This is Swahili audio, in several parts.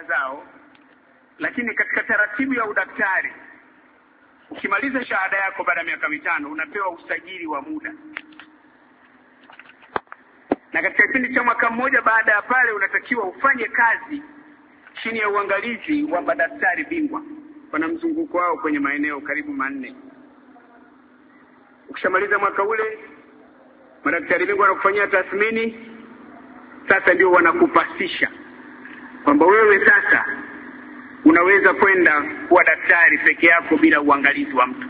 zao, lakini katika taratibu ya udaktari ukimaliza shahada yako baada ya miaka 5 unapewa usajili wa muda. Na katika kipindi cha mwaka mmoja baada ya pale unatakiwa ufanye kazi chini ya uangalizi wa madaktari bingwa. Wana mzunguko wao kwenye maeneo karibu 4. Ukishamaliza mwaka ule, madaktari bingwa wanakufanyia tathmini, sasa ndio wanakupasisha kwamba wewe sasa unaweza kwenda kuwa daktari peke yako bila uangalizi wa mtu.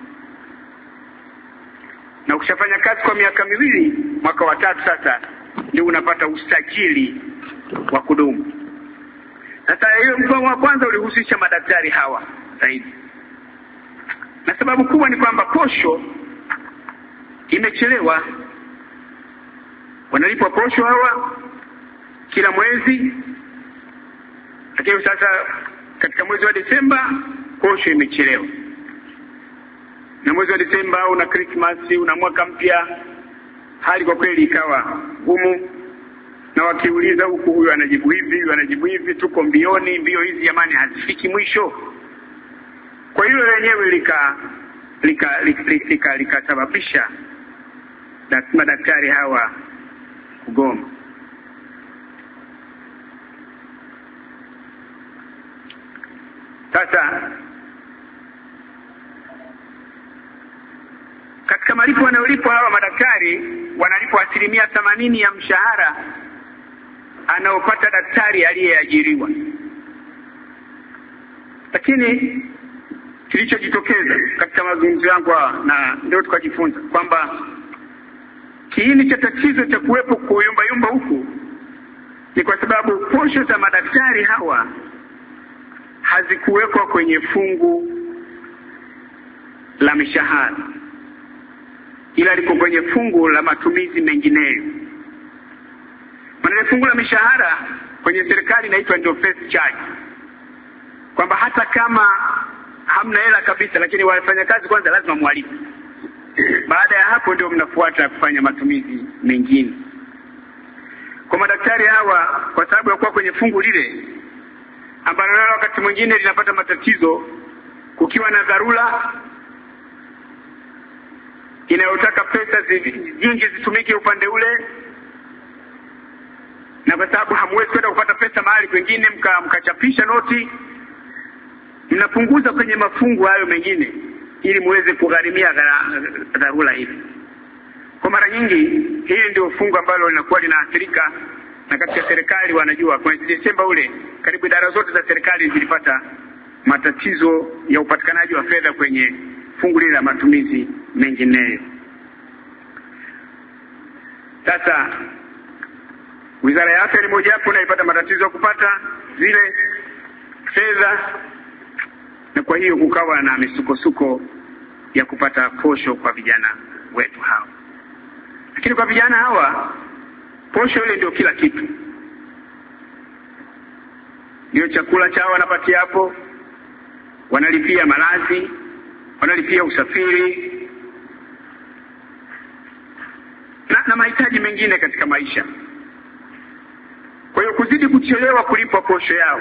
Na ukishafanya kazi kwa miaka 2, mwaka wa 3 sasa ndio unapata usajili wa kudumu. Sasa hiyo mpango wa kwanza ulihusisha madaktari hawa zaidi. Na sababu kubwa ni kwamba posho imechelewa. Wanalipwa posho hawa kila mwezi, lakini sasa katika mwezi wa Desemba posho imechelewa. Na mwezi wa Desemba una Christmas, una mwaka mpya, hali kwa kweli ikawa ngumu. Na wakiuliza huku, huyu anajibu hivi, huyu anajibu hivi, tuko mbioni, mbio hizi jamani hazifiki mwisho. Kwa hiyo lenyewe likasababisha madaktari hawa kugoma. Sasa katika malipo wanayolipwa hawa madaktari, wanalipwa 80% ya mshahara anaopata daktari aliyeajiriwa. Lakini kilichojitokeza katika mazungumzo yangu na ndio tukajifunza kwamba kiini cha tatizo cha kuwepo kuyumba huku ni kwa sababu posho za madaktari hawa hazikuwekwa kwenye fungu la mishahara, ila liko kwenye fungu la matumizi mengineyo. Maana fungu la mishahara kwenye serikali inaitwa ndio first charge, kwamba hata kama hamna hela kabisa, lakini wafanya kazi kwanza lazima mwalipe. Baada ya hapo ndio mnafuata kufanya matumizi mengine. Kwa madaktari hawa, kwa sababu ya kuwa kwenye fungu lile ambalo nalo wakati mwingine linapata matatizo, kukiwa na dharura inayotaka pesa nyingi zitumike upande ule, na kwa sababu hamwezi kwenda kupata pesa mahali kwingine mkachapisha noti, mnapunguza kwenye mafungu hayo mengine ili muweze kugharimia dharura hili. Kwa mara nyingi hili ndio fungu ambalo linakuwa linaathirika, na katika serikali wanajua kwa Desemba ule karibu idara zote za serikali zilipata matatizo ya upatikanaji wa fedha kwenye fungu lile la matumizi mengineyo. Sasa Wizara ya Afya ni moja hapo na ipata matatizo ya kupata zile fedha, na kwa hiyo kukawa na misukosuko ya kupata posho kwa vijana wetu hawa. Lakini kwa vijana hawa posho ile ndio kila kitu. Ndio chakula chao wanapatia hapo, wanalipia malazi, wanalipia usafiri na mahitaji mengine katika maisha. Kwa hiyo kuzidi kuchelewa kulipwa posho yao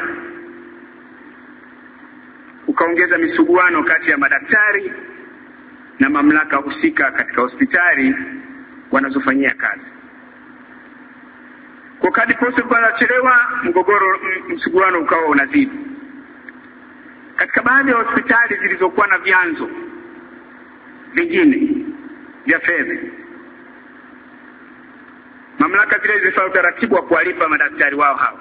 ukaongeza misuguano kati ya madaktari na mamlaka husika katika hospitali wanazofanyia kazi. Kwa kadri posho inachelewa, msuguano ukawa unazidi. Katika baadhi ya hospitali zilizokuwa na vyanzo vingine vya fedha, mamlaka zile zilifanya utaratibu wa kuwalipa madaktari wao hao.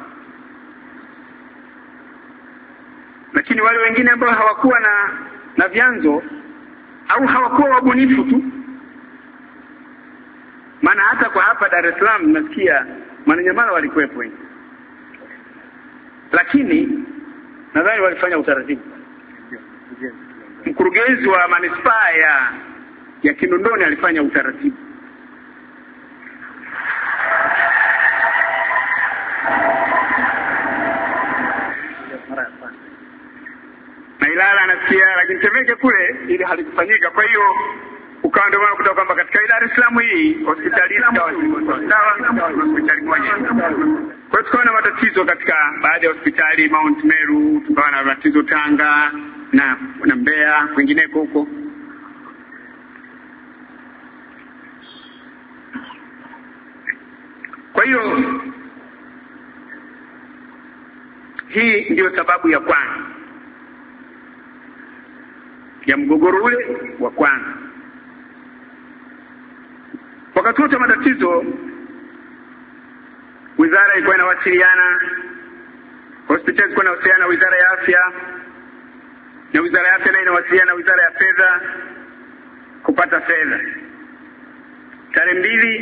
Lakini wale wengine ambao hawakuwa na vyanzo au hawakuwa wabunifu tu, maana hata kwa hapa Dar es Salaam nasikia Mwananyamala walikuwepo wengi, lakini nadhani walifanya utaratibu. Mkurugenzi wa manispaa ya Kinondoni alifanya utaratibu. Na Ilala nasikia, lakini Temeke kule ili halikufanyika. Kwa hiyo ukawa ndio maana kutoka kwamba katika Dar es Salaam hii hospitali sawa hospitali moja. Kwa hiyo tukawa na matatizo katika baadhi ya hospitali, Mount Meru, tukawa na matatizo Tanga na Mbeya, kwingineko huko. Kwa hiyo hii ndio sababu ya kwanza ya mgogoro ule wa kwanza. Wakati wote matatizo, wizara ilikuwa inawasiliana, hospitali ilikuwa inawasiliana na wizara ya afya, na wizara ya afya nayo inawasiliana na wizara ya fedha kupata fedha. Tarehe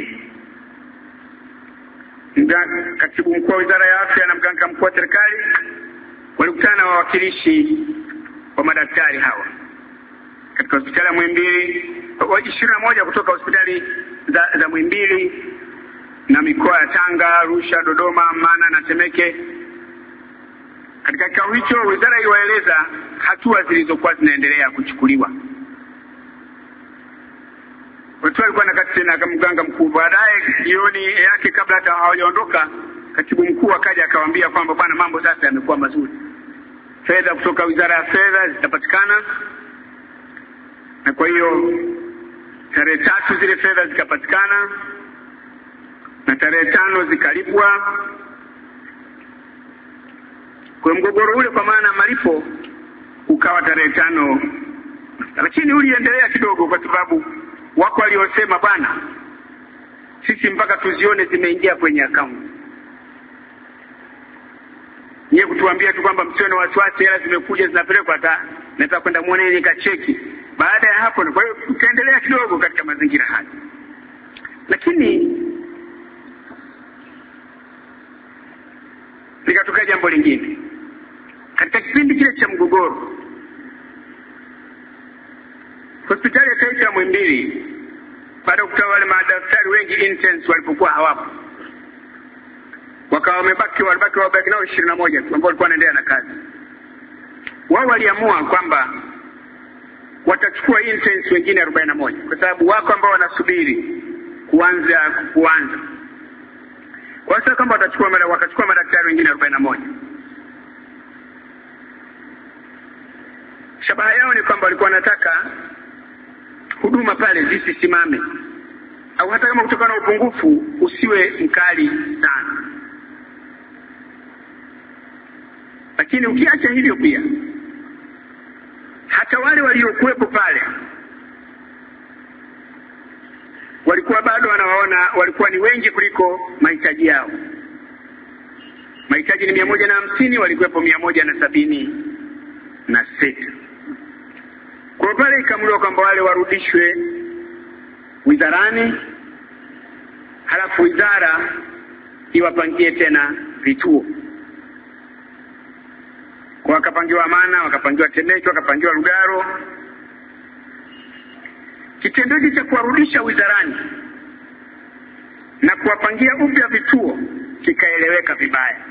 2 katibu mkuu wa wizara ya afya na mganga mkuu wa serikali walikutana na wawakilishi wa madaktari hawa katika hospitali ya Muhimbili, 21 kutoka hospitali za Muhimbili na mikoa ya Tanga, Arusha, Dodoma, Mana na Temeke. Katika kikao hicho wizara iliwaeleza hatua zilizokuwa zinaendelea kuchukuliwa. Watu walikuwa na kati na mganga mkuu. Baadaye jioni yake, kabla hata hawajaondoka, katibu mkuu akaja akawaambia kwamba bwana, mambo sasa yamekuwa mazuri. Fedha kutoka wizara ya fedha zitapatikana, na kwa hiyo tarehe 3 zile fedha zikapatikana na tarehe 5 zikalipwa. Kwa mgogoro ule, kwa maana malipo, ukawa tarehe 5, lakini uliendelea kidogo, kwa sababu wako waliosema bwana, sisi mpaka tuzione zimeingia kwenye account. Yeye kutuambia tu kwamba msione wasiwasi, hela zimekuja zinapelekwa, hata nataka kwenda muone nikacheki. Baada ya hapo, kwa hiyo tukaendelea kidogo katika mazingira haya. Lakini likatokea jambo lingine katika kipindi kile cha mgogoro. Hospitali ya taifa ya Muhimbili, baada ya kutoa wale madaktari wengi interns walipokuwa hawapo, wakawa wamebaki nao 21 tu ambao walikuwa wanaendelea na kazi. Wao waliamua kwamba watachukua interns wengine 41 kwa sababu wako ambao wanasubiri kuanza. Kwa sababu kama wakachukua madaktari wengine 41. Shabaha yao ni kwamba walikuwa wanataka huduma pale zisisimame, au hata kama kutokana na upungufu usiwe mkali sana. Lakini ukiacha hivyo, pia hata wale waliokuwepo pale walikuwa bado wanawaona walikuwa ni wengi kuliko mahitaji yao. Mahitaji ni 150, walikuwepo 176. Kwa pale ikaamliwa kwamba wale warudishwe wizarani, halafu wizara iwapangie tena vituo. Kwa wakapangiwa Amana, wakapangiwa Temeke, wakapangiwa Lugaro. Kitendo hiki cha kuwarudisha wizarani na kuwapangia upya vituo kikaeleweka vibaya.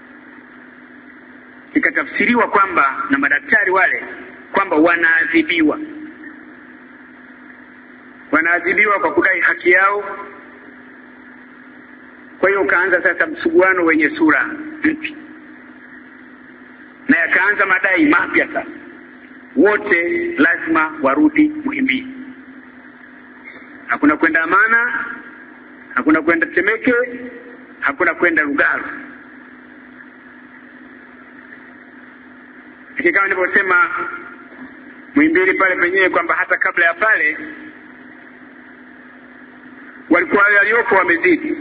Ikatafsiriwa kwamba na madaktari wale kwamba wanaadhibiwa kwa kudai haki yao. Kwa hiyo ukaanza sasa msuguano wenye sura mpya, na yakaanza madai mapya sasa. Wote lazima warudi Muhimbili. Hakuna kwenda Amana, hakuna kwenda Temeke, hakuna kwenda Lugalo. Kama nilivyosema, Muhimbili pale penyewe kwamba hata kabla ya pale walikuwa waliopo wamezidi.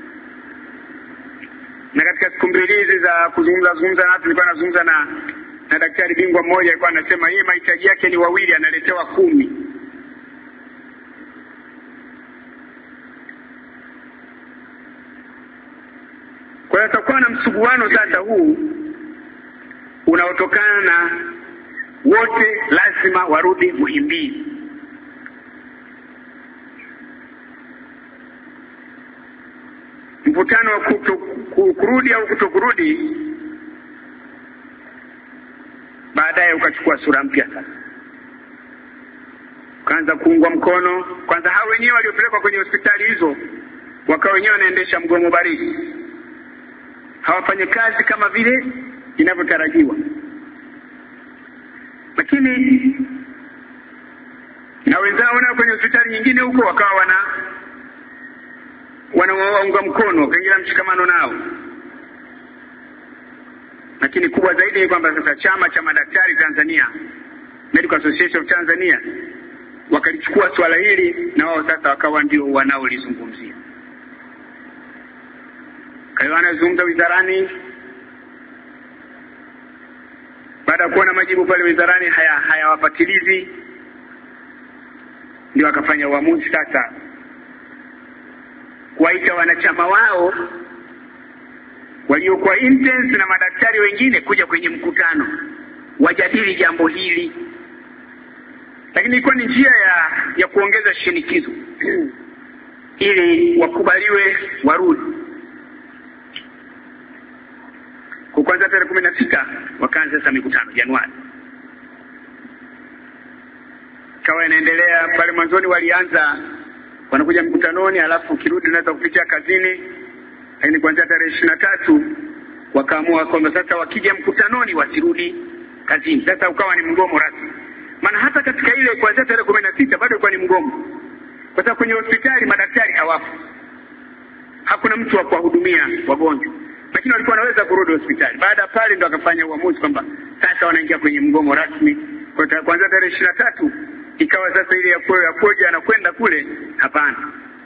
Na katika siku mbili hizi za kuzungumza na watu, nilikuwa nazungumza na daktari bingwa mmoja, alikuwa anasema yeye mahitaji yake ni 2, analetewa 10. Kwa hiyo tutakuwa na msuguano sasa huu unaotokana na wote lazima warudi Muhimbili. Mvutano wa kurudi au kutokurudi baadaye ukachukua sura mpya sasa. Kaanza kuungwa mkono, kwanza hao wenyewe waliopelekwa kwenye hospitali hizo wakawa wenyewe wanaendesha mgomo baridi. hawafanyi kazi kama vile inavyotarajiwa. Lakini na wenzao na kwenye hospitali nyingine huko wakawa wanawaunga mkono, kaingia mshikamano nao. Lakini kubwa zaidi ni kwamba sasa chama cha madaktari Tanzania, Medical Association of Tanzania, wakalichukua swala hili na wao sasa wakawa ndio wanaolizungumzia. Kwa hiyo wanazungumza wizarani, baada ya kuona majibu pale wizarani hayawafatilizi, ndio wakafanya uamuzi sasa kuwaita wanachama wao waliokuwa intense na madaktari wengine kuja kwenye mkutano wajadili jambo hili. Lakini ilikuwa ni njia ya kuongeza shinikizo ili wakubaliwe warudi. Kwa kwanza tarehe 16 wakaanza sasa mikutano Januari. Kawa inaendelea pale mwanzoni walianza wanakuja mkutanoni alafu kirudi unaweza kupitia kazini. Lakini kuanzia tarehe 23 wakaamua kwamba sasa wakija mkutanoni wasirudi kazini. Sasa ukawa ni mgomo rasmi. Maana hata katika ile kuanzia tarehe 16 bado ilikuwa ni mgomo. Kwa sababu kwenye hospitali madaktari hawapo. Hakuna mtu wa kuwahudumia wagonjwa. Lakini walikuwa wanaweza kurudi hospitali. Baada pale ndo akafanya uamuzi kwamba sasa wanaingia kwenye mgomo rasmi. Kwa kuanzia tarehe 23 ikawa sasa ile ya kuja na kwenda kule hapana.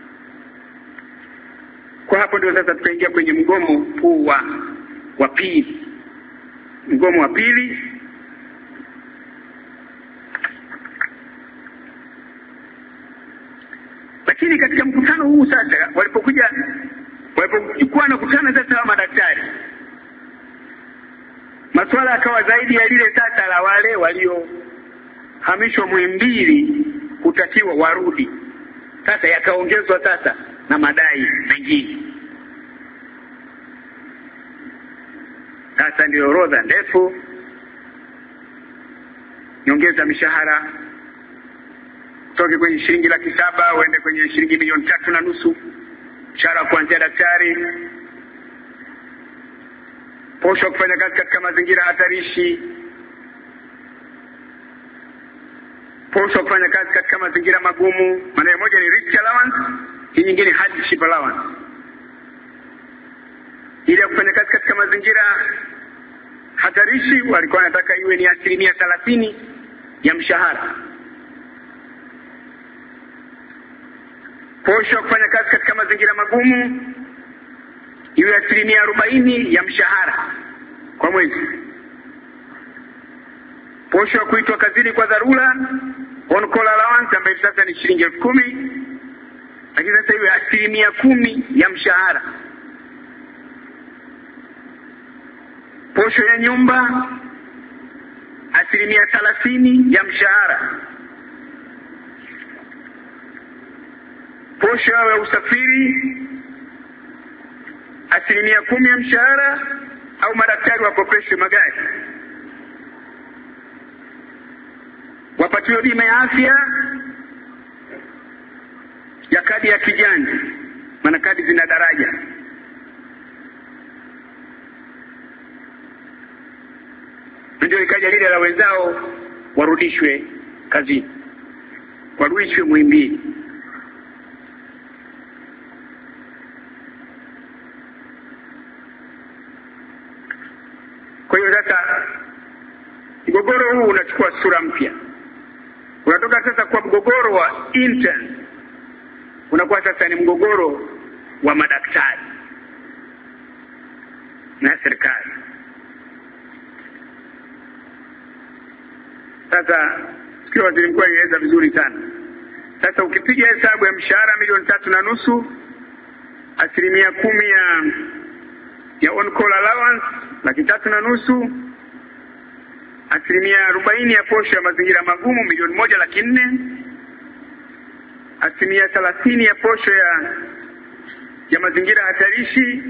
Kwa hapo ndio sasa tutaingia kwenye mgomo huu wa pili. Mgomo wa pili. Lakini katika mkutano huu sasa walipokuwa na kukutana sasa wa madaktari, masuala yakawa zaidi ya lile sasa la wale waliohamishwa Muhimbili kutakiwa warudi. Sasa yakaongezwa sasa na madai mengine. Sasa ndio orodha ndefu. Nyongeza mishahara kutoka kwenye shilingi 700,000 uende kwenye shilingi 3.5 milioni. Mshahara kuanzia daktari. Posho kufanya kazi katika mazingira hatarishi. Posho kufanya kazi katika mazingira magumu. Maana moja ni risk allowance, hii nyingine hardship allowance. Ili kufanya kazi katika mazingira hatarishi walikuwa wanataka iwe ni 30% ya mshahara. Posho kufanya kazi katika mazingira magumu iwe 40% ya mshahara kwa mwezi. Posho kuitwa kazini kwa dharura, on call allowance ambayo sasa ni shilingi 10,000, lakini sasa iwe 10% ya mshahara. Posho ya nyumba 30% ya mshahara. Posho ya usafiri 10% ya mshahara au madaktari wakopeshwe magari. Wapatiwe bima ya afya ya kadi ya kijani, maana kadi zina daraja. Ndio ikaja lile la wenzao warudishwe kazini, warudishwe Muhimbili. Kwa hiyo sasa mgogoro huu unachukua sura mpya. Unatoka sasa kwa mgogoro wa intern, unakuwa sasa ni mgogoro wa madaktari na serikali. Sasa sikio waziri mkuu alieleza vizuri sana. Sasa ukipiga hesabu ya mshahara 3.5 milioni, 10% ya on call allowance 3.5, 40% ya posho ya mazingira magumu 1,400,000, 30% ya posho ya mazingira hatarishi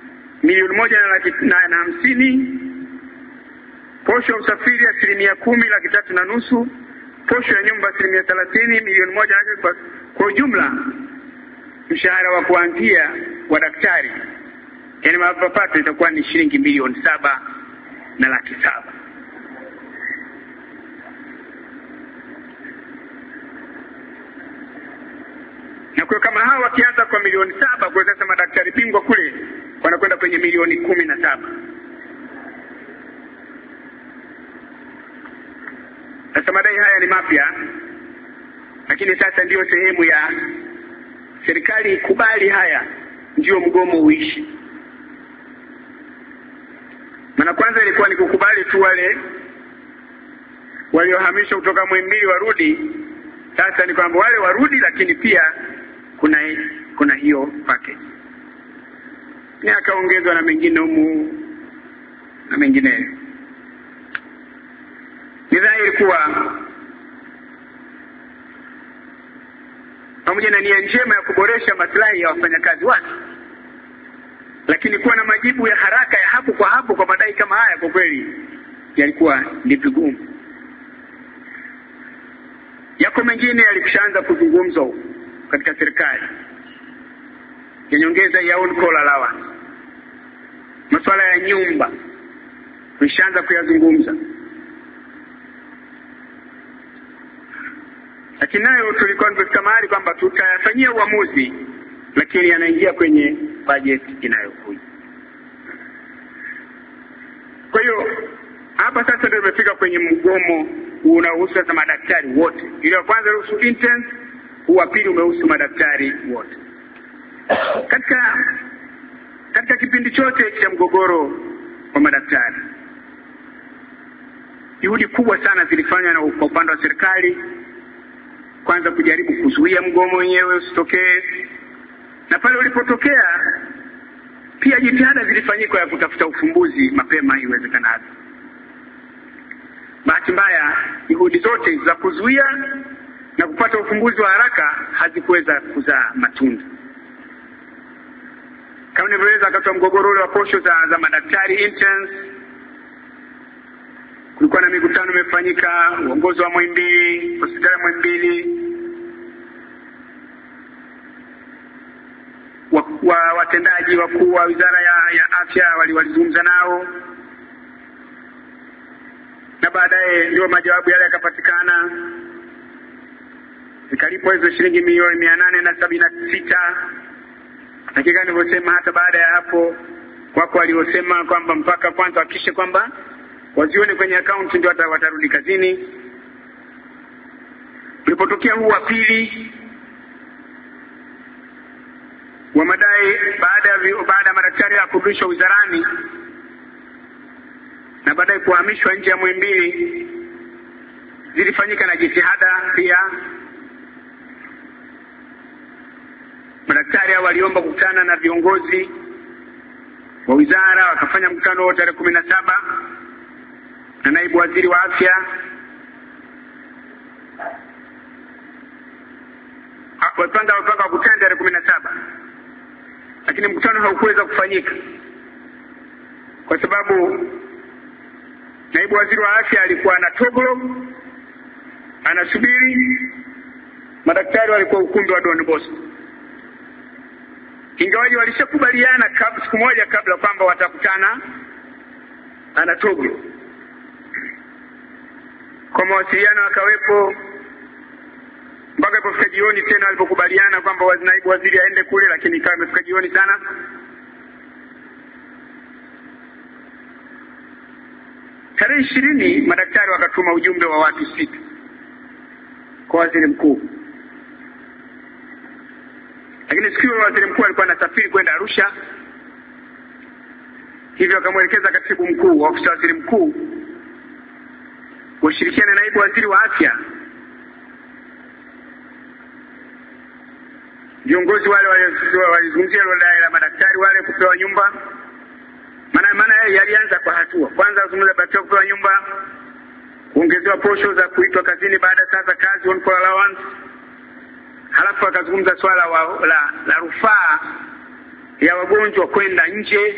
1,150,000, posho ya usafiri 10%, 3.5, posho ya nyumba 30%, 1,000,000. Kwa ujumla mshahara wa kuanzia wa daktari Yani mapato itakuwa ni shilingi milioni 7,700,000. Na kwa kama hawa wakianza kwa milioni 7, kwa sasa madaktari bingwa kule wanakwenda kwenye milioni 17. Sasa madai haya ni mapya, lakini sasa ndio sehemu ya serikali ikubali haya ndio mgomo uishi. Maana kwanza ilikuwa ni kukubali tu wale waliohamishwa kutoka Muhimbili warudi. Sasa ni kwamba wale warudi, lakini pia kuna hiyo package. Ni akaongezwa na mengine humu na mengine. Ni dhahiri kuwa pamoja na nia njema ya kuboresha maslahi ya wafanyakazi wake, lakini kuwa na majibu ya haraka ya hapo kwa hapo kwa madai kama haya kwa kweli yalikuwa ni vigumu. Yako mengine yalishaanza kuzungumzwa katika serikali ya nyongeza ya on call allowance. Masuala ya nyumba tulishaanza kuyazungumza, lakini nayo tulikuwa tumefika mahali kwamba tutayafanyia uamuzi, lakini yanaingia kwenye bajeti inayokuja. Kwa hiyo hapa sasa ndio tumefika kwenye mgomo unaohusu sasa madaktari wote. Ile kwanza unahusu interns, wa pili umehusu madaktari wote. Katika kipindi chote cha mgogoro wa madaktari, juhudi kubwa sana zilifanywa na upande wa serikali, kwanza kujaribu kuzuia mgomo wenyewe usitokee, na pale ulipotokea pia jitihada zilifanyika ya kutafuta ufumbuzi mapema iwezekanavyo. Bahati mbaya juhudi zote za kuzuia na kupata ufumbuzi wa haraka hazikuweza kuzaa matunda. Kama nilivyoweza wakati wa mgogoro ule wa posho za madaktari interns, kulikuwa na mikutano imefanyika, uongozi wa Muhimbili, hospitali ya Muhimbili, watendaji wakuu wa Wizara ya Afya walizungumza nao, na baadaye ndio majawabu yale yakapatikana. Zikalipwa hizo shilingi milioni 876. Hakika nilivyosema, hata baada ya hapo wako waliosema kwamba mpaka kwanza hakikishe kwamba wazione kwenye account ndio watarudi kazini. Ulipotokea huu wa pili wa madai baada ya madaktari ya kurudishwa wizarani na baadaye kuhamishwa nje ya Muhimbili, zilifanyika na jitihada pia. Madaktari waliomba kukutana na viongozi wa wizara, wakafanya mkutano tarehe 17 na naibu waziri wa afya. Wapanga kukutana tarehe 17, lakini mkutano haukuweza kufanyika kwa sababu naibu waziri wa afya alikuwa na Togolo anasubiri, madaktari walikuwa ukumbi wa Don Bosco. Ingawaji walishakubaliana siku moja kabla kwamba watakutana ana Togolo. Kwa mawasiliano wakawepo mpaka kufika jioni tena walipokubaliana kwamba naibu waziri aende kule, lakini ikawa imefika jioni sana. Tarehe 20 madaktari wakatuma ujumbe wa watu 6 kwa waziri mkuu. Lakini siku hiyo waziri mkuu alikuwa anasafiri kwenda Arusha, hivyo akamwelekeza katibu mkuu wa ofisi ya waziri mkuu kushirikiana na naibu waziri wa afya, viongozi wale walizungumzia dai la madaktari wale kupewa nyumba. Maana yalianza kwa hatua. Kwanza kuzungumza madaktari kupewa nyumba, kuongezewa posho za kuitwa kazini baada ya saa za kazi, on call allowance. Halafu akazungumza swala la rufaa ya wagonjwa kwenda nje,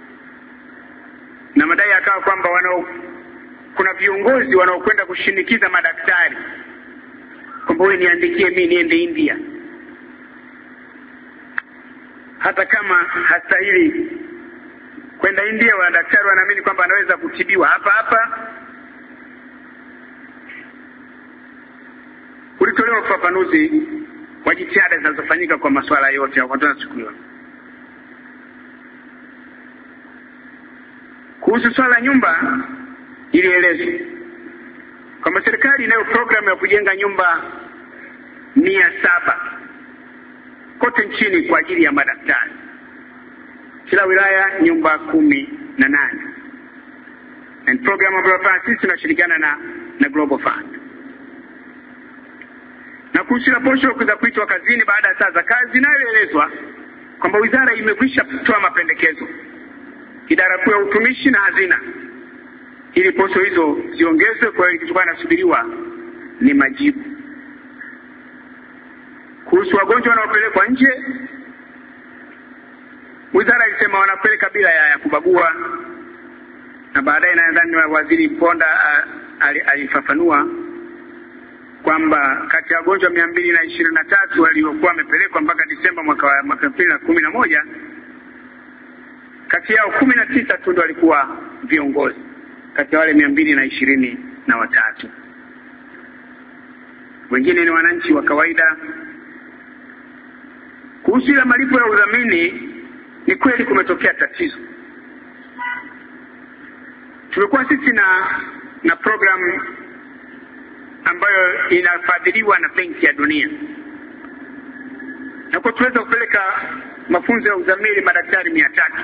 na madai akawa kwamba kuna viongozi wanaokwenda kushinikiza madaktari kwamba wewe niandikie mimi niende India, hata kama hastahili kwenda India, wadaktari wanaamini kwamba anaweza kutibiwa hapa hapa. Ulitolewa ufafanuzi wa jitihada zinazofanyika kwa masuala yote hapo tunachukuliwa. Kuhusu swala nyumba, ilielezwa kwamba serikali inayo programu ya kujenga nyumba 700 kote nchini kwa ajili ya madaktari. Kila wilaya nyumba 18. Na programu ambayo sisi tunashirikiana na Global Fund. Na kuhusu posho za kuitwa kazini baada ya saa za kazi, naelezwa kwamba wizara imekwisha kutoa mapendekezo idara kuu ya utumishi na hazina ili posho hizo ziongezwe. Kwa hiyo kilichokuwa nasubiriwa ni majibu. Kuhusu wagonjwa wanaopelekwa nje, wizara ilisema wanapeleka bila ya kubagua, na baadaye nadhani Waziri Mponda alifafanua kwamba kati ya wagonjwa 223 waliokuwa wamepelekwa mpaka Disemba mwaka 2011, kati yao 19 tu ndio walikuwa viongozi kati ya wale 223. Wengine ni wananchi wa kawaida. Kuhusu ile malipo ya udhamini, ni kweli kumetokea tatizo. Tumekuwa sisi na program ambayo inafadhiliwa na Benki ya Dunia. Na kwa tuweza kupeleka mafunzo ya udhamini madaktari 300.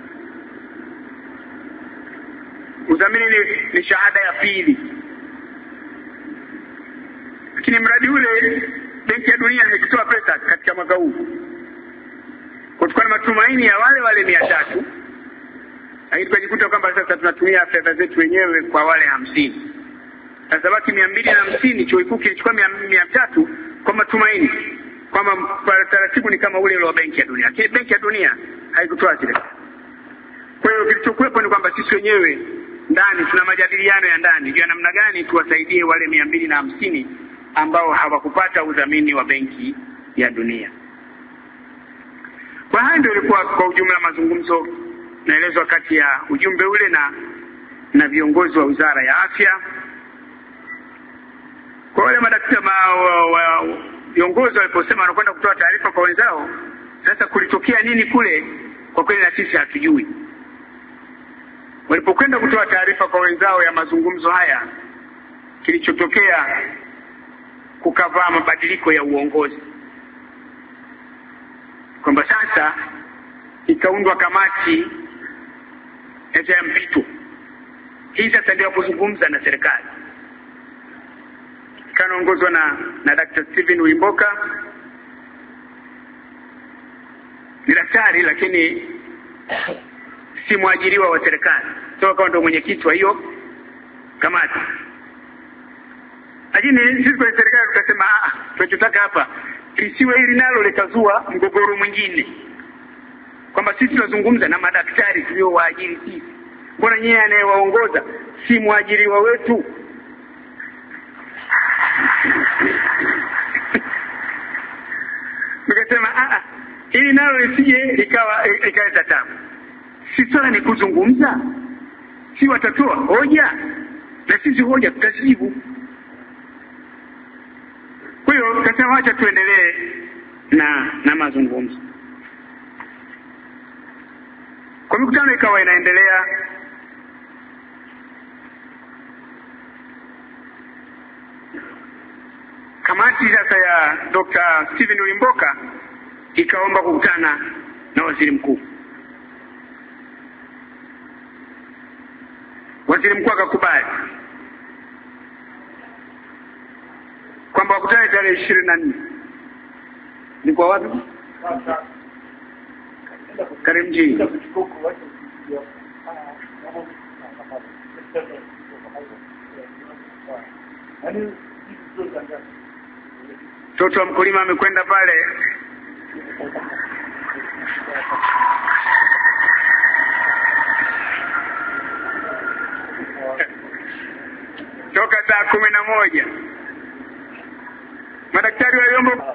Udhamini ni shahada ya pili. Lakini mradi ule Benki ya Dunia haikutoa pesa katika mwaka huu. Kutokana na matumaini ya wale 300, lakini tukajikuta kwamba sasa tunatumia fedha zetu wenyewe kwa wale 50. Sasa baki 250, chuo kikuu kilichukua 300 kwa matumaini kwamba taratibu ni kama ule wa Benki ya Dunia. Lakini Benki ya Dunia haikutoa zile. Kwa hiyo kilichokuwepo ni kwamba sisi wenyewe ndani tuna majadiliano ya ndani juu ya namna gani tuwasaidie wale 250 ambao hawakupata udhamini wa Benki ya Dunia. Kwa hiyo ndio ilikuwa kwa ujumla mazungumzo naelezwa kati ya ujumbe ule na viongozi wa Wizara ya Afya. Kwa wale madaktari viongozi waliposema wanakwenda kutoa taarifa kwa wenzao, sasa kulitokea nini kule, kwa kweli na sisi hatujui. Walipokwenda kutoa taarifa kwa wenzao ya mazungumzo haya, kilichotokea kukavaa mabadiliko ya uongozi, kwamba sasa ikaundwa kamati ya mpito. Hii sasa ndio kuzungumza na serikali. Kanaongozwa na Dr. Steven Uimboka. Ni daktari lakini si mwajiriwa wa serikali. Sio kama ndio mwenyekiti wa hiyo kamati. Lakini sisi kwa serikali tukasema tunachotaka hapa isiwe hili nalo likazua mgogoro mwingine. Kwamba sisi tunazungumza na madaktari tuliowaajiri sisi. Mbona yeye anayewaongoza si mwajiriwa wetu? Tukasema hili nalo lisije likaleta tabu. Si swala ni kuzungumza. Si watatoa hoja na sisi hoja tutajibu. Kwa hiyo tukasema acha tuendelee na mazungumzo. Kwa mikutano ikawa inaendelea. Kamati sasa ya Dr. Steven Uimboka ikaomba kukutana na waziri mkuu. Waziri mkuu akakubali kwamba wakutane tarehe 24. Ni kwa wapi? Karimjee. Mtoto wa mkulima amekwenda pale. Toka saa 11. Madaktari waliomba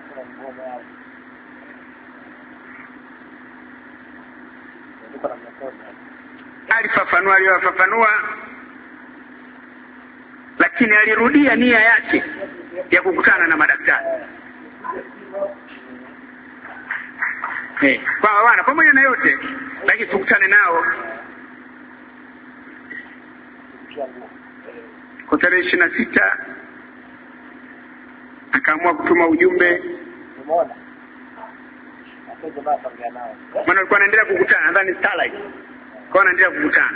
aliyofafanua, lakini alirudia nia yake ya kukutana na madaktari. Kwa wana pamoja na yote, lakini tukutane nao. Kwa tarehe 26 akaamua kutuma ujumbe. Maana alikuwa anaendelea kukutana, nadhani Starlight. Kwa anaendelea kukutana.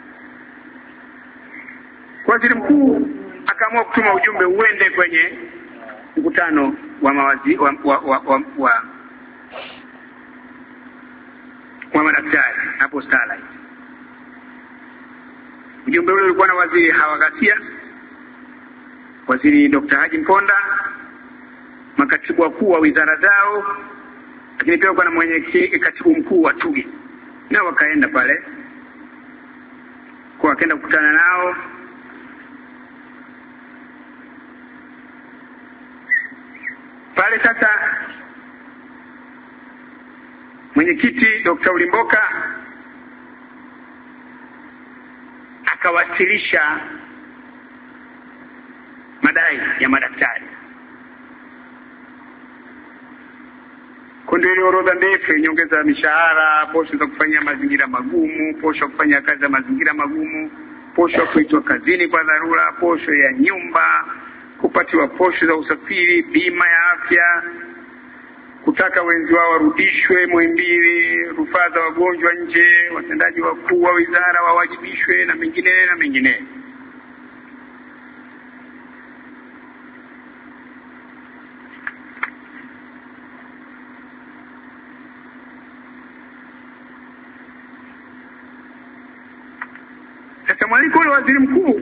Kwa waziri mkuu akaamua kutuma ujumbe uende kwenye mkutano wa madaktari hapo Starlight. Ujumbe ule ulikuwa na waziri Hawa Ghasia, waziri Dr. Haji Mponda, makatibu wakuu wa wizara zao, lakini pia kwa na katibu mkuu wa TUGHE. Na wakaenda pale. Kwa wakaenda kukutana nao. Pale sasa mwenyekiti Dr. Ulimboka akawasilisha madai ya madaktari. Kundi ile orodha ndefu, nyongeza mishahara, posho za kufanyia mazingira magumu, posho kufanya kazi za mazingira magumu, posho kuitwa kazini kwa dharura, posho ya nyumba, kupatiwa posho za usafiri, bima ya afya, kutaka wenzi wao warudishwe Muhimbili, rufaa za wagonjwa nje, watendaji wakuu wa wizara wawajibishwe na mengine na mengine. Sasa mwaliko ule waziri mkuu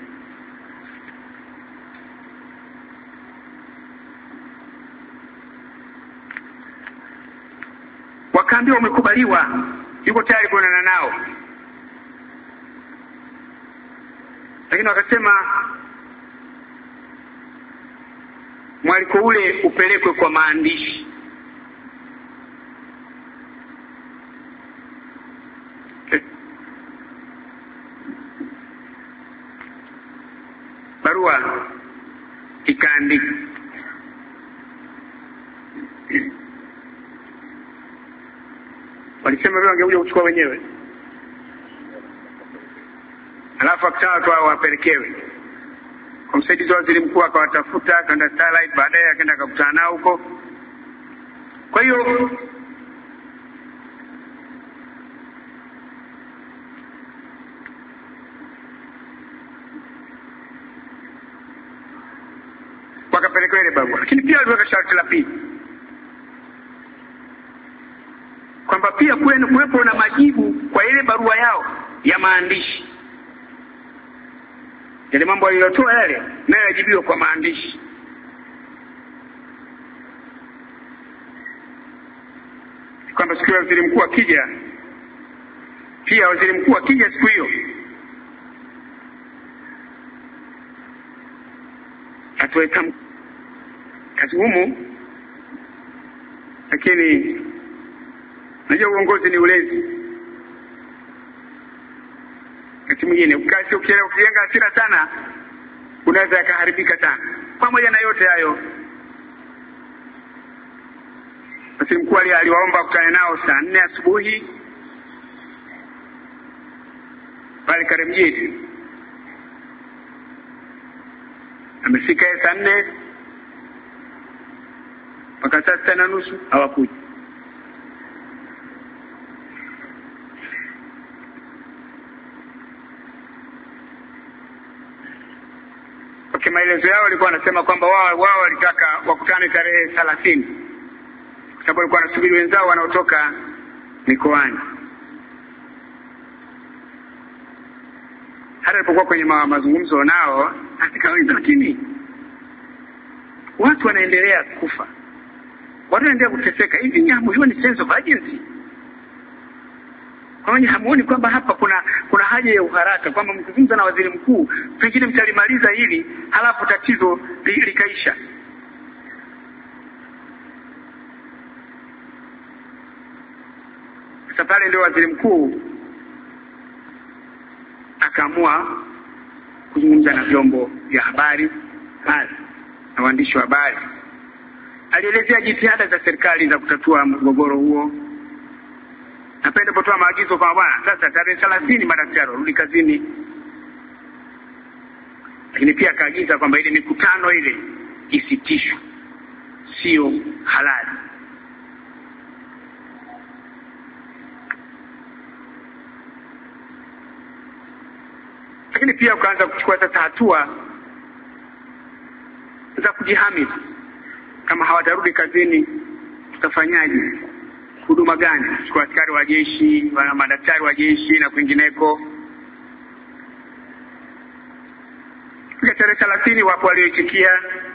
wakaambiwa umekubaliwa, yuko tayari kuonana nao. Lakini wakasema mwaliko ule upelekwe kwa maandishi. Barua ikaandikwa. Walisema wao wangekuja kuchukua wenyewe. Alafu akitaka wapelekewe. Kwa msaidizi wa waziri mkuu akawatafuta, akaenda Starlight, baadaye akaenda akakutana nao huko. Kwa hiyo wakapelekewa ile barua. Lakini pia waliweka sharti la pili, kwamba pia kuwepo na majibu kwa ile barua yao ya maandishi. Yale mambo waliyotoa yale nayo yajibiwa kwa maandishi. Kwamba siku ya waziri mkuu akija, pia waziri mkuu akija siku hiyo atoe kazi ngumu, lakini najua uongozi ni ulezi. Wakati mwingine ukijenga hasira sana unaweza kuharibika sana. Pamoja na yote hayo, waziri mkuu aliwaomba kukutana nao saa 4 asubuhi pale Karimjee. Amefika saa 4 mpaka saa 6:30 hawakuja. Kwa maelezo yao walikuwa wanasema kwamba wao walitaka wakutane tarehe 30. Kwa sababu walikuwa wanasubiri wenzao wanaotoka mikoani. Hata alipokuwa kwenye mazungumzo nao, asikaweza, lakini watu wanaendelea kufa. Watu wanaendelea kuteseka. Hivi ni hamuoni sense of urgency? Kwa hiyo hamuoni kwamba hapa kuna haja ya uharaka, kwamba mkizungumza na waziri mkuu pengine mtalimaliza hili halafu tatizo likaisha. Sasa pale ndio waziri mkuu akaamua kuzungumza na vyombo vya habari na waandishi wa habari. Alielezea jitihada za serikali za kutatua mgogoro huo. Napenda kutoa maagizo kwa bwana, sasa tarehe 30 madaktari warudi kazini. Lakini pia akaagiza kwamba ile mikutano ile isitishwe, sio halali. Lakini pia ukaanza kuchukua sasa hatua za kujihami. Kama hawatarudi kazini tutafanyaje? Huduma gani? Kwa askari wa jeshi, madaktari wa jeshi na kwingineko. Kwa tarehe 30 wapo walioitikia,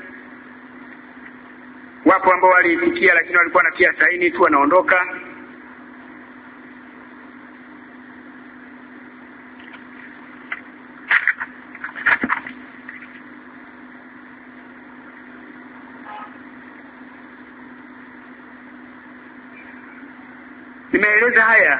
wapo ambao waliitikia lakini walikuwa wanatia saini tu wanaondoka. Nimeeleza haya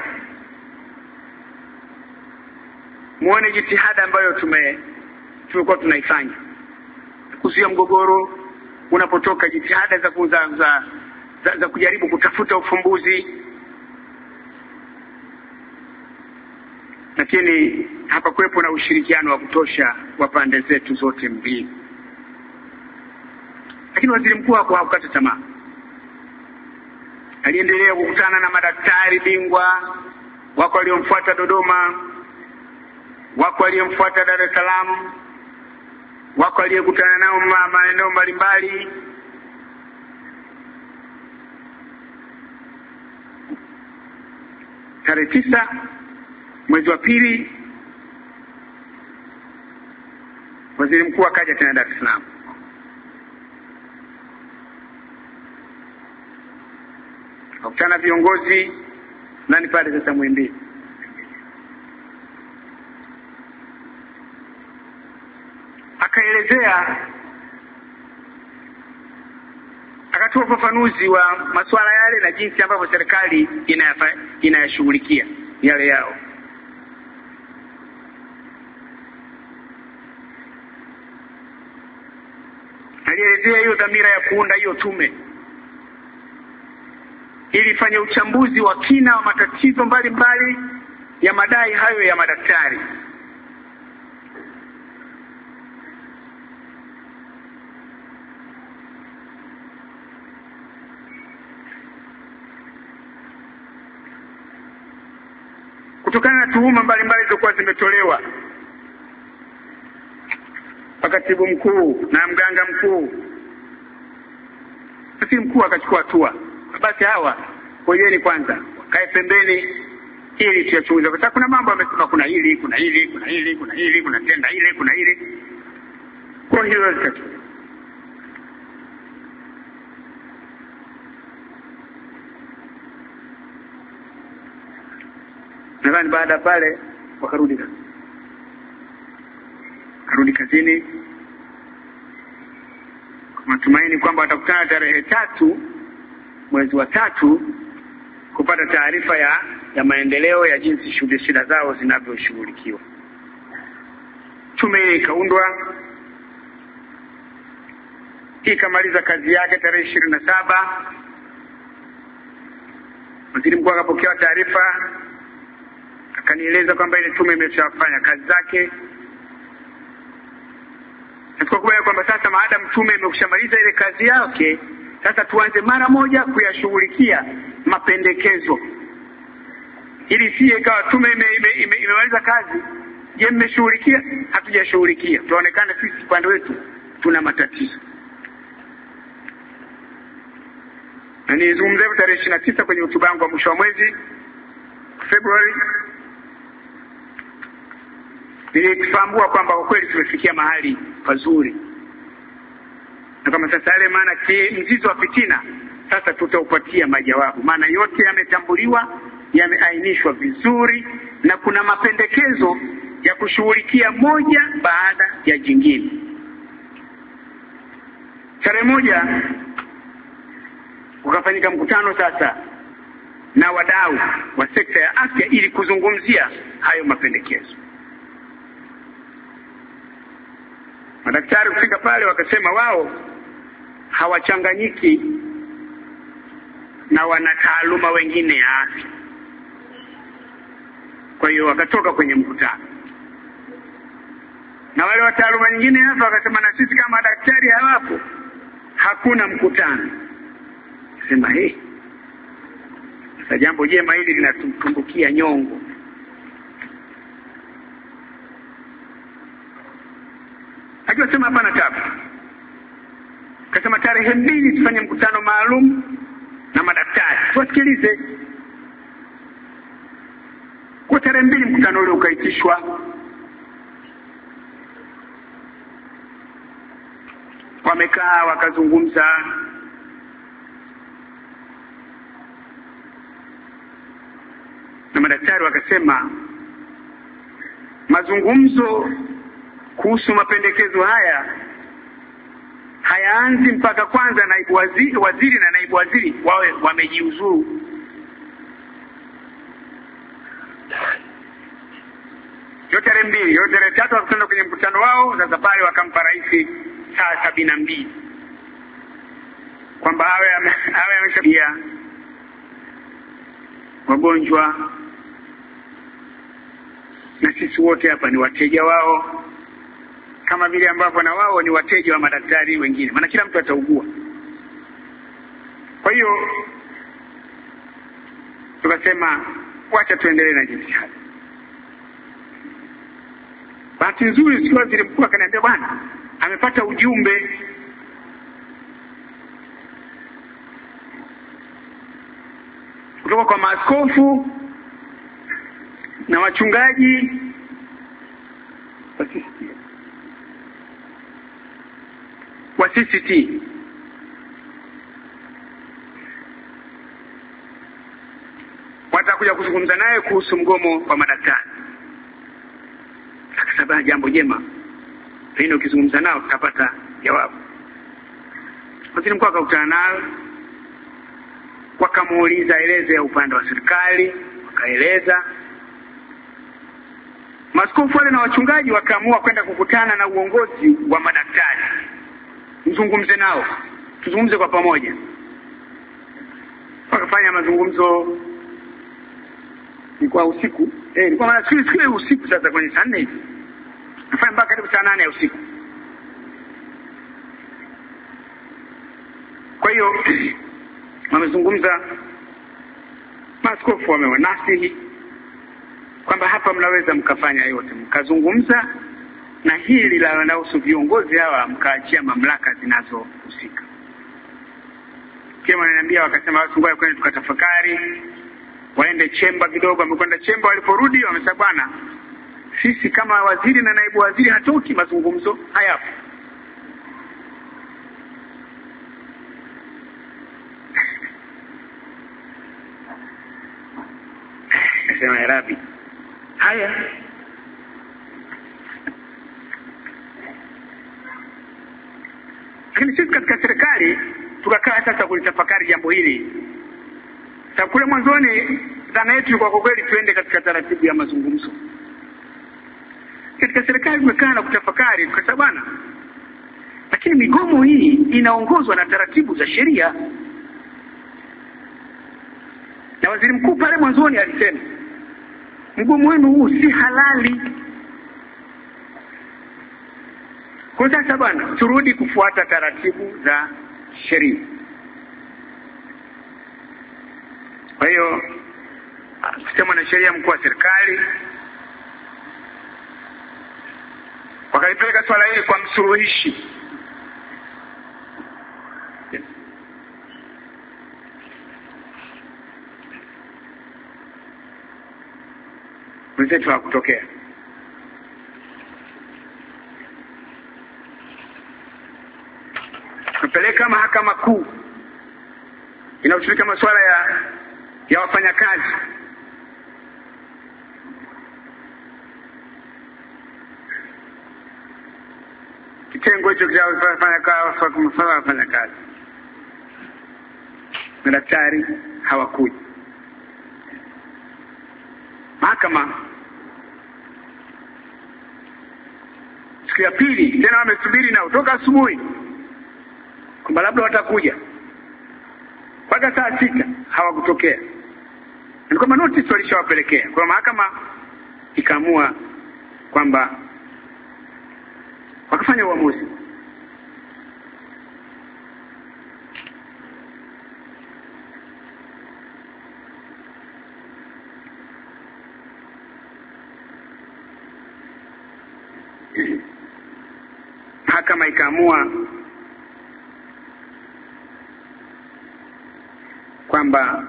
muone jitihada ambayo tulikuwa tunaifanya kuzuia mgogoro unapotoka, jitihada za kujaribu kutafuta ufumbuzi. Lakini hapa kuwepo na ushirikiano wa kutosha wa pande zetu zote mbili. Lakini waziri mkuu hakukata tamaa. Aliendelea kukutana na madaktari bingwa, wako waliomfuata Dodoma, wako waliomfuata Dar es Salaam, wako waliokutana nao maeneo mbalimbali. Tarehe 9 mwezi wa pili waziri mkuu akaja tena Dar es Salaam. Akutana viongozi nani pale sasa Muhimbili. Akaelezea, akatoa ufafanuzi wa masuala yale na jinsi ambavyo serikali inayashughulikia yale yao. Alielezea hiyo dhamira ya kuunda hiyo tume ili ifanye uchambuzi wa kina wa matatizo mbalimbali ya madai hayo ya madaktari. Kutokana na tuhuma mbalimbali zilizokuwa zimetolewa kwa katibu mkuu na mganga mkuu, katibu mkuu akachukua hatua. Basi hawa ngojeni kwanza kae pembeni ili tuyachunguze, kwa sababu kuna mambo amesema, kuna hili, kuna hili, kuna hili, kuna hili, kuna tenda ile, kuna hili. Kwa hiyo zikatu nadhani baada pale wakarudi kazini, matumaini kwamba watakutana tarehe 3 mwezi wa 3 kupata taarifa ya maendeleo ya jinsi shida zao zinavyoshughulikiwa. Tume ikaundwa, ikamaliza kazi yake tarehe 27. Waziri mkuu akapokea taarifa, akanieleza kwamba ile tume imeshafanya kazi zake. Tukakubali kwamba sasa maadamu tume imeshamaliza ile kazi yake, sasa tuanze mara moja kuyashughulikia mapendekezo. Ili siye ikawa tume imemaliza kazi, je, mmeshughulikia? Hatujashughulikia. Tuonekane sisi upande wetu tuna matatizo. Na nizungumze tarehe 29 kwenye hotuba yangu wa mwisho wa mwezi Februari. Nilifahamua kwamba kwa kweli tumefikia mahali pazuri. Na kama sasa yale maana mzizi wa fitina sasa tutaupatia majawabu. Maana yote yametambuliwa, yameainishwa vizuri, na kuna mapendekezo ya kushughulikia moja baada ya jingine. Tarehe 1 ukafanyika mkutano sasa na wadau wa sekta ya afya ili kuzungumzia hayo mapendekezo. Madaktari kufika pale wakasema wao hawachanganyiki na wanataaluma wengine ya afya. Kwa hiyo wakatoka kwenye mkutano. Na wale wataaluma nyingine hapa wakasema na sisi kama daktari hawapo, hakuna mkutano. Sema sasa jambo jema hili linatumbukia nyongo. Akasema hapana tabu. Akasema tarehe 2 tufanye mkutano maalum na madaktari. Tusikilize. Kwa tarehe 2 mkutano ule ukaitishwa. Wamekaa wakazungumza. Na madaktari wakasema mazungumzo kuhusu mapendekezo haya hayaanzi mpaka kwanza naibu waziri na naibu waziri wawe wamejiuzuru. Yote tarehe 2, yote tarehe 3 wakutana kwenye mkutano wao. Sasa pale wakampa rais saa 72 kwamba awe ameshabia wagonjwa na sisi wote hapa ni wateja wao, kama vile ambavyo na wao ni wateja wa madaktari wengine, maana kila mtu ataugua. Kwa hiyo tukasema wacha tuendelee na jitihada. Bahati nzuri siku waziri mkuu akaniambia bwana amepata ujumbe kutoka kwa maaskofu na wachungaji wa CCT. Watakuja kuzungumza naye kuhusu mgomo wa madaktari. Akasema jambo jema. Pengine ukizungumza nao tutapata jawabu. Waziri mkuu akakutana nao. Wakamuuliza eleze ya upande wa serikali, wakaeleza. Maaskofu wale na wachungaji wakaamua kwenda kukutana na uongozi wa madaktari. Mzungumze nao, tuzungumze kwa pamoja. Wakafanya mazungumzo. Ilikuwa usiku. Ilikuwa maana siku usiku sasa kwenye saa 4 hivi. Nafanya mpaka karibu saa 8 ya usiku. Kwa hiyo wamezungumza, maaskofu wamewanasihi kwamba hapa mnaweza mkafanya yote, mkazungumza na hili la wanaohusu viongozi hawa mkaachia mamlaka zinazohusika. Kama wananiambia wakasema watu ngoja kwenda tukatafakari, waende chemba kidogo. Wamekwenda chemba, waliporudi wamesema bwana sisi kama waziri na naibu waziri hatoki, mazungumzo hayapo. Nasema ya Rabbi, haya lakini sisi katika serikali tukakaa sasa kulitafakari jambo hili. Sasa kule mwanzoni dhana yetu kwa kweli tuende katika taratibu ya mazungumzo. Katika serikali tumekaa na kutafakari tukasema bwana, lakini migomo hii inaongozwa na taratibu za sheria. Na waziri mkuu pale mwanzoni alisema mgomo wenu huu si halali. Kwa sasa bwana turudi kufuata taratibu za sheria. Kwa hiyo kusema na sheria mkuu wa serikali wakalipeleka swala hili kwa msuluhishi. Mwenzetu hakutokea. Kupeleka mahakama kuu inayoshughulikia masuala ya wafanyakazi. Kitengo hicho cha wafanyakazi. Madaktari hawakuja. Mahakama Siku ya pili tena wamesubiri nao toka asubuhi kwamba labda watakuja, mpaka saa 6 hawakutokea. Ni kwamba notice walishawapelekea. Kwa mahakama ikaamua kwamba wakafanya uamuzi mahakama ikaamua kwamba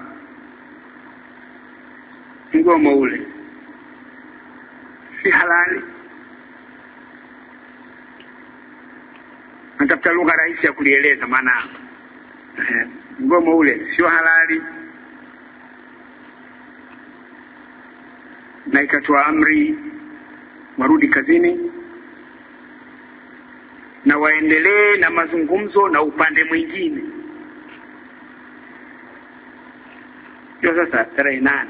mgomo ule si halali. Natafuta lugha rahisi ya kulieleza maana mgomo ule sio halali, na ikatoa amri warudi kazini na waendelee na mazungumzo na upande mwingine. Hiyo sasa tarehe 8.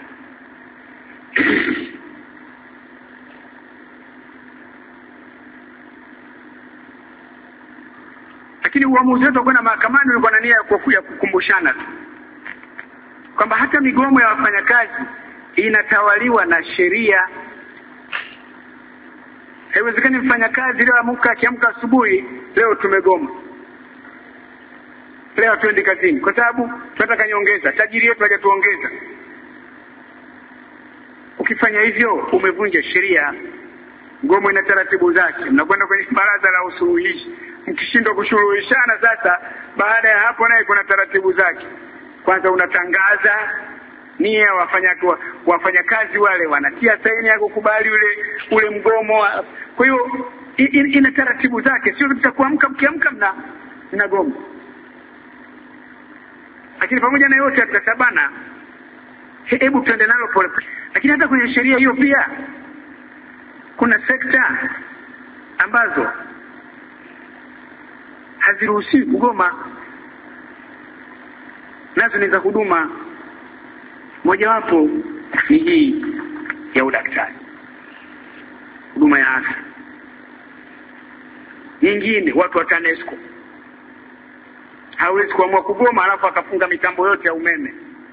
Lakini uamuzi wetu kwenda mahakamani ulikuwa na nia ya kukumbushana tu kwamba hata migomo ya wafanyakazi inatawaliwa na sheria. Haiwezekani mfanyakazi leo akiamka asubuhi, leo tumegoma, leo hatuendi kazini kwa sababu tunataka nyongeza, tajiri yetu hajatuongeza. Ukifanya hivyo umevunja sheria. Mgomo ina taratibu zake. Mnakwenda kwenye baraza la usuluhishi, mkishindwa kusuluhishana sasa, baada ya hapo naye kuna taratibu zake. Kwanza unatangaza nia, wafanyakazi wale wanatia saini ya kukubali ule mgomo. Kwa hiyo ina taratibu zake, sio kitu cha kuamka mkiamka mnagoma. Lakini pamoja na yote tutasabana, hebu tuende nalo pole. Lakini hata kwenye sheria hiyo pia kuna sekta ambazo haziruhusiwi kugoma, nazo ni za huduma. Mojawapo ni hii ya udaktari, huduma ya afya. Nyingine watu wa TANESCO hawezi kuamua kugoma alafu akafunga mitambo yote ya umeme.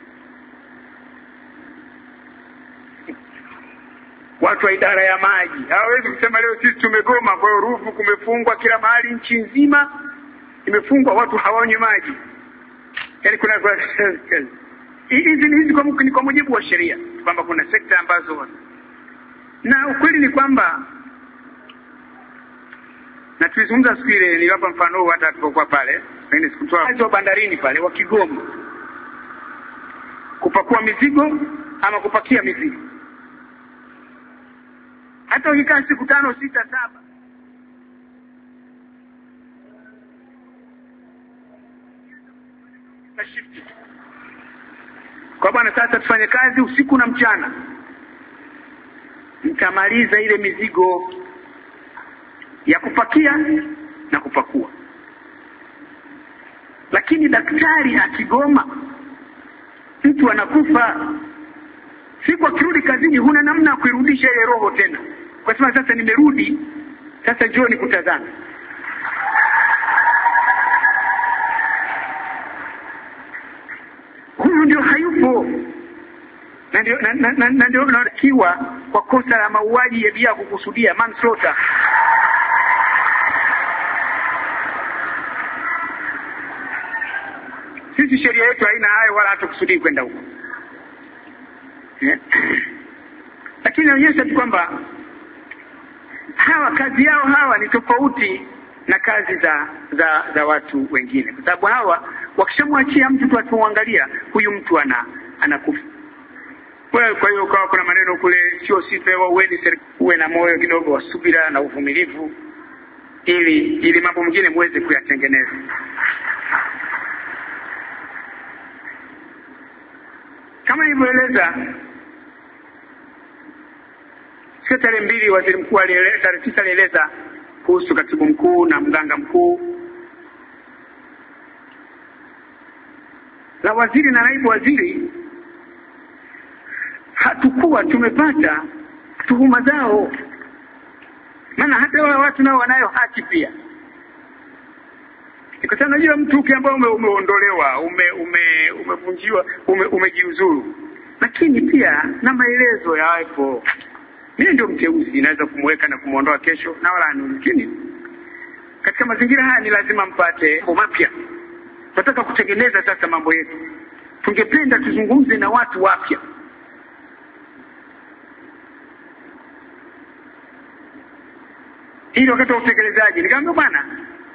Watu wa idara ya maji hawezi kusema leo sisi tumegoma, kwa hiyo rufu kumefungwa kila mahali, nchi nzima imefungwa, watu hawanywi maji. Yaani kuna hizi kwa mujibu wa sheria kwamba kuna sekta ambazo, na ukweli ni kwamba, na tulizungumza siku ile niliwapa mfano hata tulipokuwa pale, lakini sikutoa watu wa bandarini pale wa Kigoma kupakua mizigo ama kupakia mizigo. Hata ukikaa siku 5, 6, 7 na shift. Kwa bwana sasa tufanye kazi usiku na mchana, mtamaliza ile mizigo ya kupakia na kupakua. Lakini daktari akigoma, mtu anakufa. Siku akirudi kazini huna namna ya kuirudisha ile roho tena, kwa sababu sasa nimerudi, sasa njoo nikutazame. Huyu ndio hayupo, na ndio unakiwa kwa kosa la mauaji ya bila kukusudia, manslaughter. Sisi sheria yetu haina hayo, wala hatukusudii kwenda huko. Lakini inaonyesha tu kwamba kazi yao hawa ni tofauti na kazi za watu wengine, kwa sababu hawa wakishamwachia mtu tu atuangalia, huyu mtu anakufa. Kwa hiyo kuna maneno kule, sio sifa uweni, uwe na moyo kidogo wa subira na uvumilivu, ili mambo mengine muweze kuyatengeneza. Kama nilivyoeleza, siku tarehe 2 waziri mkuu alieleza, tarehe 9 alieleza kuhusu katibu mkuu na mganga mkuu. La waziri na naibu waziri hatukuwa tumepata tuhuma zao. Maana hata wale watu nao wanayo haki pia. Kwa sababu unajua mtu ukiambao umeondolewa, umevunjiwa, umejiuzuru. Lakini pia na maelezo yapo. Mimi ndio mteuzi, naweza kumweka na kumuondoa kesho na wala lakini katika mazingira haya ni lazima mpate mambo mapya. Tunataka kutengeneza sasa mambo yetu. Tungependa tuzungumze na watu wapya. Ili wakati wa utekelezaji nikamwambia bwana,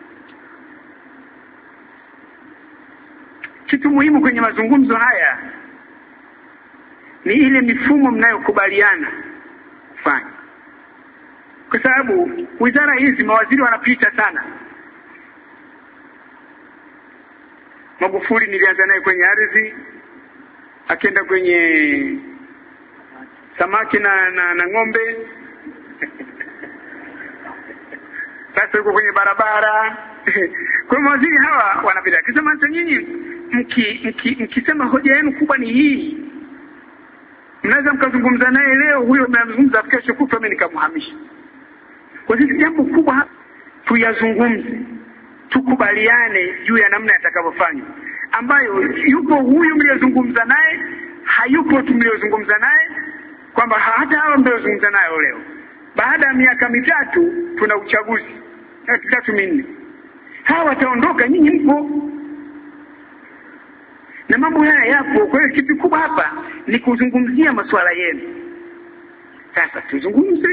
kitu muhimu kwenye mazungumzo haya ni ile mifumo mnayokubaliana kufanya. Kwa sababu wizara hizi mawaziri wanapita sana. Magufuli nilianza naye kwenye ardhi, akienda kwenye samaki na ng'ombe. Sasa yuko kwenye barabara. Kwa mawaziri hawa wanapita. Kisema hata nyinyi mkisema hoja yenu kubwa ni hii, mnaweza mkazungumza naye leo, huyo mnazungumza kesho kutwa mimi nikamhamisha. Kwa sisi jambo kubwa tuyazungumze, tukubaliane juu ya namna yatakavyofanywa, ambayo yupo huyu mliozungumza naye, hayupo tumliozungumza naye, kwamba hata hao mliozungumza naye leo baada ya miaka 3 tuna uchaguzi 3-4, hawa wataondoka, nyinyi mpo na mambo haya yapo. Kwa hiyo kitu kubwa hapa ni kuzungumzia masuala yenu. Sasa tuzungumze,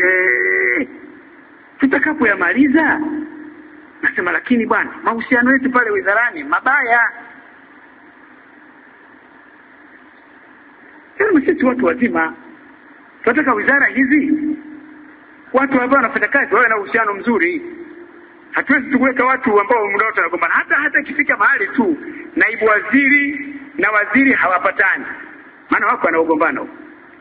tutakapoyamaliza nasema lakini bwana, mahusiano yetu pale wizarani mabaya. Sisi watu wazima tunataka wizara hizi watu ambao wanafanya kazi wawe na uhusiano mzuri. Hatuwezi kuweka watu ambao muda wote wanagombana. Hata ikifika mahali tu naibu waziri na waziri hawapatani, maana wako wanaogombana huko.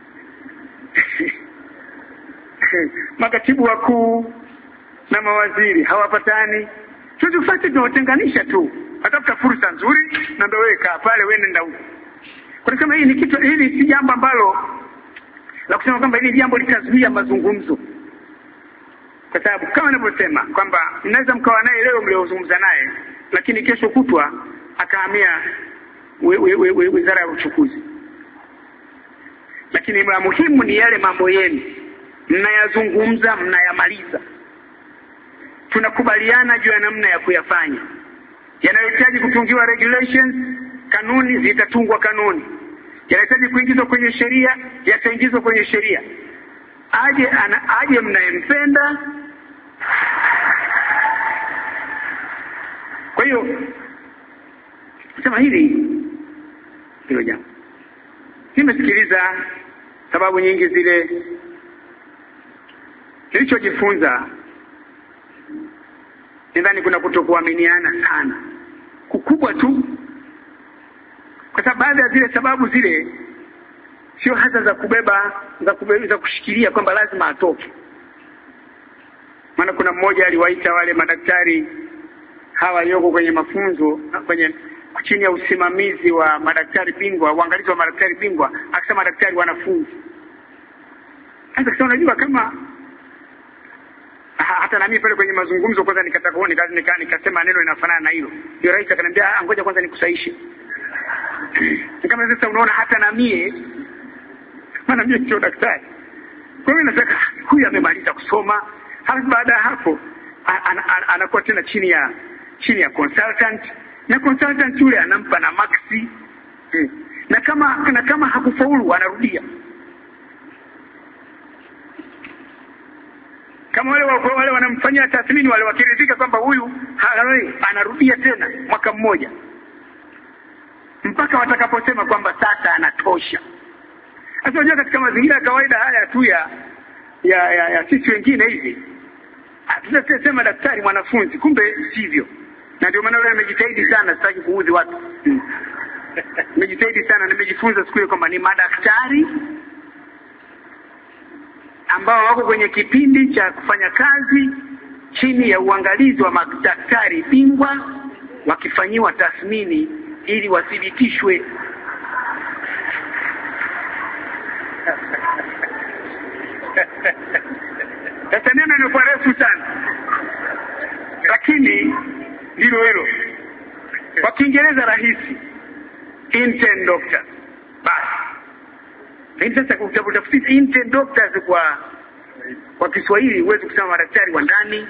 Makatibu wakuu na mawaziri hawapatani. Tusifuate tunawatenganisha tu. Atafuta fursa nzuri na ndio wewe kaa pale, wewe nenda huko. Kwa kama hii ni kitu, hili si jambo ambalo la kusema kwamba hili jambo litazuia mazungumzo. Kwa sababu kama ninavyosema kwamba mnaweza mkawa naye leo mliozungumza naye, lakini kesho kutwa akahamia wizara ya uchukuzi. Lakini la muhimu ni yale mambo yenu mnayazungumza, mnayamaliza. Tunakubaliana juu ya namna ya kuyafanya. Yanahitaji kutungiwa regulations, kanuni zitatungwa kanuni. Yanahitaji kuingizwa kwenye sheria, yataingizwa kwenye sheria. Aje mnayempenda. Kwa hiyo sema hili hilo jambo. Nimesikiliza sababu nyingi zile. Nilichojifunza nadhani kuna kutokuaminiana sana kukubwa tu, kwa sababu baadhi ya zile sababu zile sio hasa za kubeba za kushikilia kwamba lazima atoke. Maana kuna mmoja aliwaita wale madaktari hawa walioko kwenye mafunzo kwenye chini ya usimamizi wa madaktari bingwa, uangalizi wa madaktari bingwa, akisema madaktari wanafunzi. Sasa kisha unajua kama hata na mimi pale kwenye mazungumzo kwanza nikasema neno inafanana na hilo. Ndio rais akaniambia ngoja kwanza nikusaishe. Kama sasa unaona hata na mimi maana mimi sio daktari. Kwa hiyo nataka huyu amemaliza kusoma, halafu baada ya hapo anakuwa tena chini ya consultant, na consultant yule anampa na maxi. Na kama hakufaulu anarudia. Kama wale wanamfanyia tathmini wale wakiridhika kwamba huyu anarudia tena mwaka mmoja, mpaka watakaposema kwamba sasa anatosha. Sasa unajua katika mazingira ya kawaida haya tu ya sisi wengine hivi, tunasema daktari mwanafunzi, kumbe sivyo. Na ndio maana leo nimejitahidi sana, sitaki kuudhi watu. Nimejitahidi sana, nimejifunza siku ile kwamba ni madaktari ambao wako kwenye kipindi cha kufanya kazi chini ya uangalizi wa madaktari bingwa, wakifanyiwa tathmini ili wathibitishwe. Sasa neno ni kwa refu sana, lakini ndilo hilo. Kwa Kiingereza rahisi, intern doctors. Basi sasa kutafsiri intern doctors kwa Kiswahili huwezi kusema madaktari wa ndani.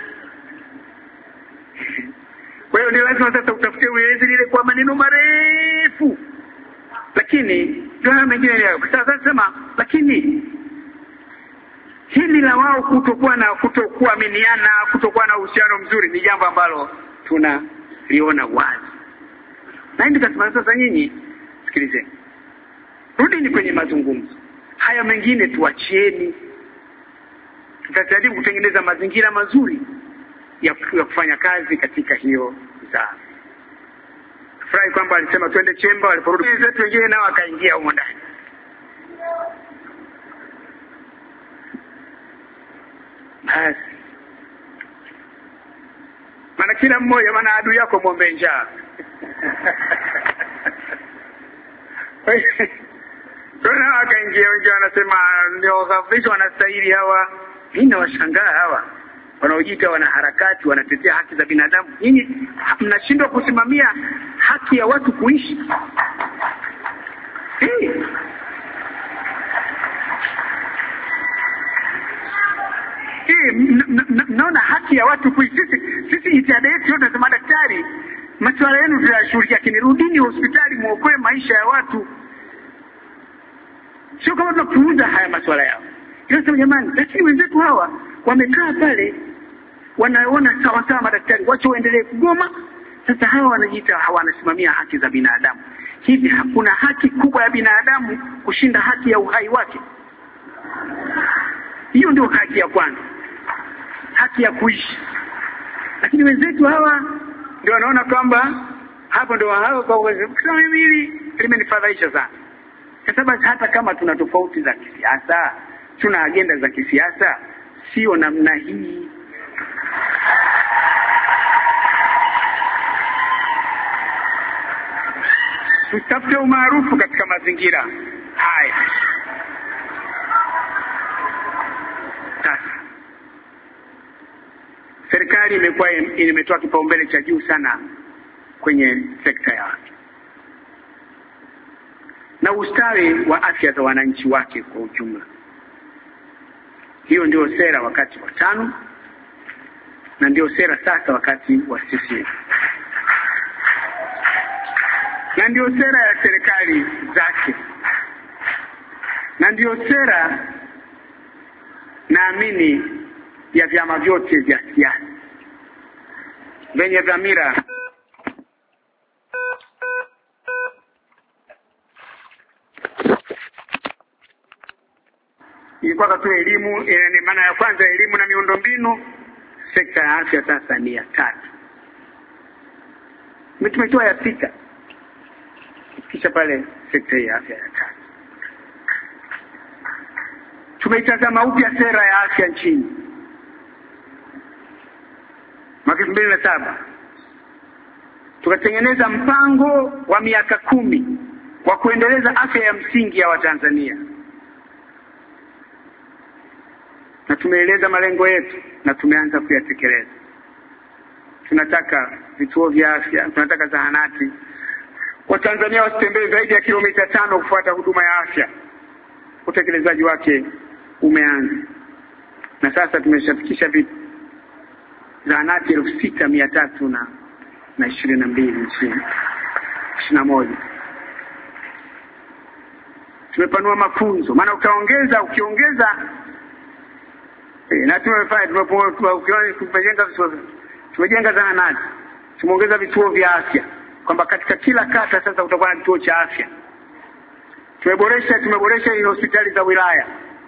Kwa hiyo ni lazima sasa utafute ueleze lile kwa maneno marefu. Lakini ndio mengine leo. Sasa sema lakini hili la wao kutokuaminiana, kutokuwa na uhusiano mzuri ni jambo ambalo tunaliona wazi. Na ndio kasema sasa nyinyi sikilizeni. Rudini kwenye mazungumzo. Haya mengine tuachieni. Tutajaribu kutengeneza mazingira mazuri ya kufanya kazi katika hiyo wizara. Furahi kwamba alisema twende chemba, waliporudi wenzetu wengine nao akaingia huko ndani. Basi. Maana kila mmoja maana adui yako muombe njaa. Kuna akaingia wengine wanasema ndio kabisa wanastahili hawa. Mimi nawashangaa hawa wanaojiita wanaharakati, wanatetea haki za binadamu. Nyinyi mnashindwa kusimamia haki ya watu kuishi. Naona haki ya watu kuishi. Sisi jitihada yetu yote tunasema daktari, masuala yenu tunayashughulikia, lakini rudini hospitali muokoe maisha ya watu. Sio kama tunapuuza haya masuala yao. Sasa jamani, lakini wenzetu hawa wamekaa pale wanaona sawa sawa madaktari wacha waendelee kugoma. Sasa hawa wanajiita wanasimamia haki za binadamu. Hivi hakuna haki kubwa ya binadamu kushinda haki ya uhai wake? Hiyo ndio haki ya kwanza, haki ya kuishi. Lakini wenzetu hawa ndio wanaona kwamba hapo ndio hao kwa uwezo. Kusema hili limenifadhaisha sana. Kwa sababu hata kama tuna tofauti za kisiasa, tuna agenda za kisiasa, sio namna hii. Tutafute umaarufu katika mazingira haya. Sasa serikali imetoa kipaumbele cha juu sana kwenye sekta ya afya na ustawi wa afya za wananchi wake kwa ujumla. Hiyo ndio sera wakati wa tano na ndio sera sasa wakati wa CCM. Na ndio sera ya serikali zake. Na ndio sera naamini ya vyama vyote vya siasa venye dhamira ilikuwa tu elimu. Maana ya kwanza elimu na miundombinu. Sekta ya afya sasa ni ya 3. Tumetoa ya 6. Kisha pale sekta ya afya ya 3. Tumeitazama upya sera ya afya nchini mwaka 2007. Tukatengeneza mpango wa miaka 10 wa kuendeleza afya ya msingi ya Watanzania. Na tumeeleza malengo yetu na tumeanza kuyatekeleza. Tunataka vituo vya afya, tunataka zahanati. Watanzania wasitembee zaidi ya kilomita 5 kufuata huduma ya afya. Utekelezaji wake umeanza. Na sasa tumeshafikisha zahanati 6,322 nchini. 21. Tumepanua mafunzo. Maana ukiongeza na tumejenga zahanati, tumeongeza vituo vya afya kwamba katika kila kata sasa utakuwa na kituo cha afya. Tumeboresha hizo hospitali za wilaya.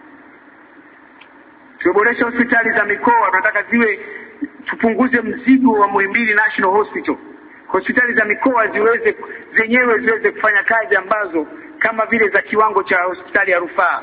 Tumeboresha hospitali za mikoa. Tunataka tupunguze mzigo wa Muhimbili National Hospital. Hospitali za mikoa zenyewe ziweze kufanya kazi ambazo kama vile za kiwango cha hospitali ya rufaa.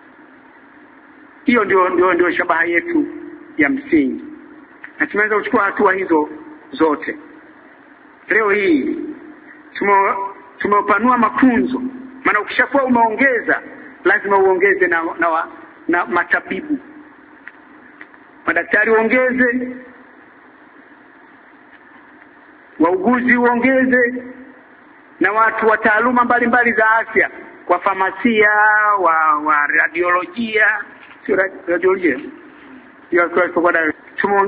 Hiyo ndio shabaha yetu ya msingi. Na tumeweza kuchukua hatua hizo zote. Leo hii tumepanua mafunzo. Maana ukishakuwa umeongeza lazima uongeze na matabibu. madaktari waongeze, wauguzi waongeze, na watu wa taaluma mbalimbali za afya, kwa famasia, wa radiolojia, sio radiolojia,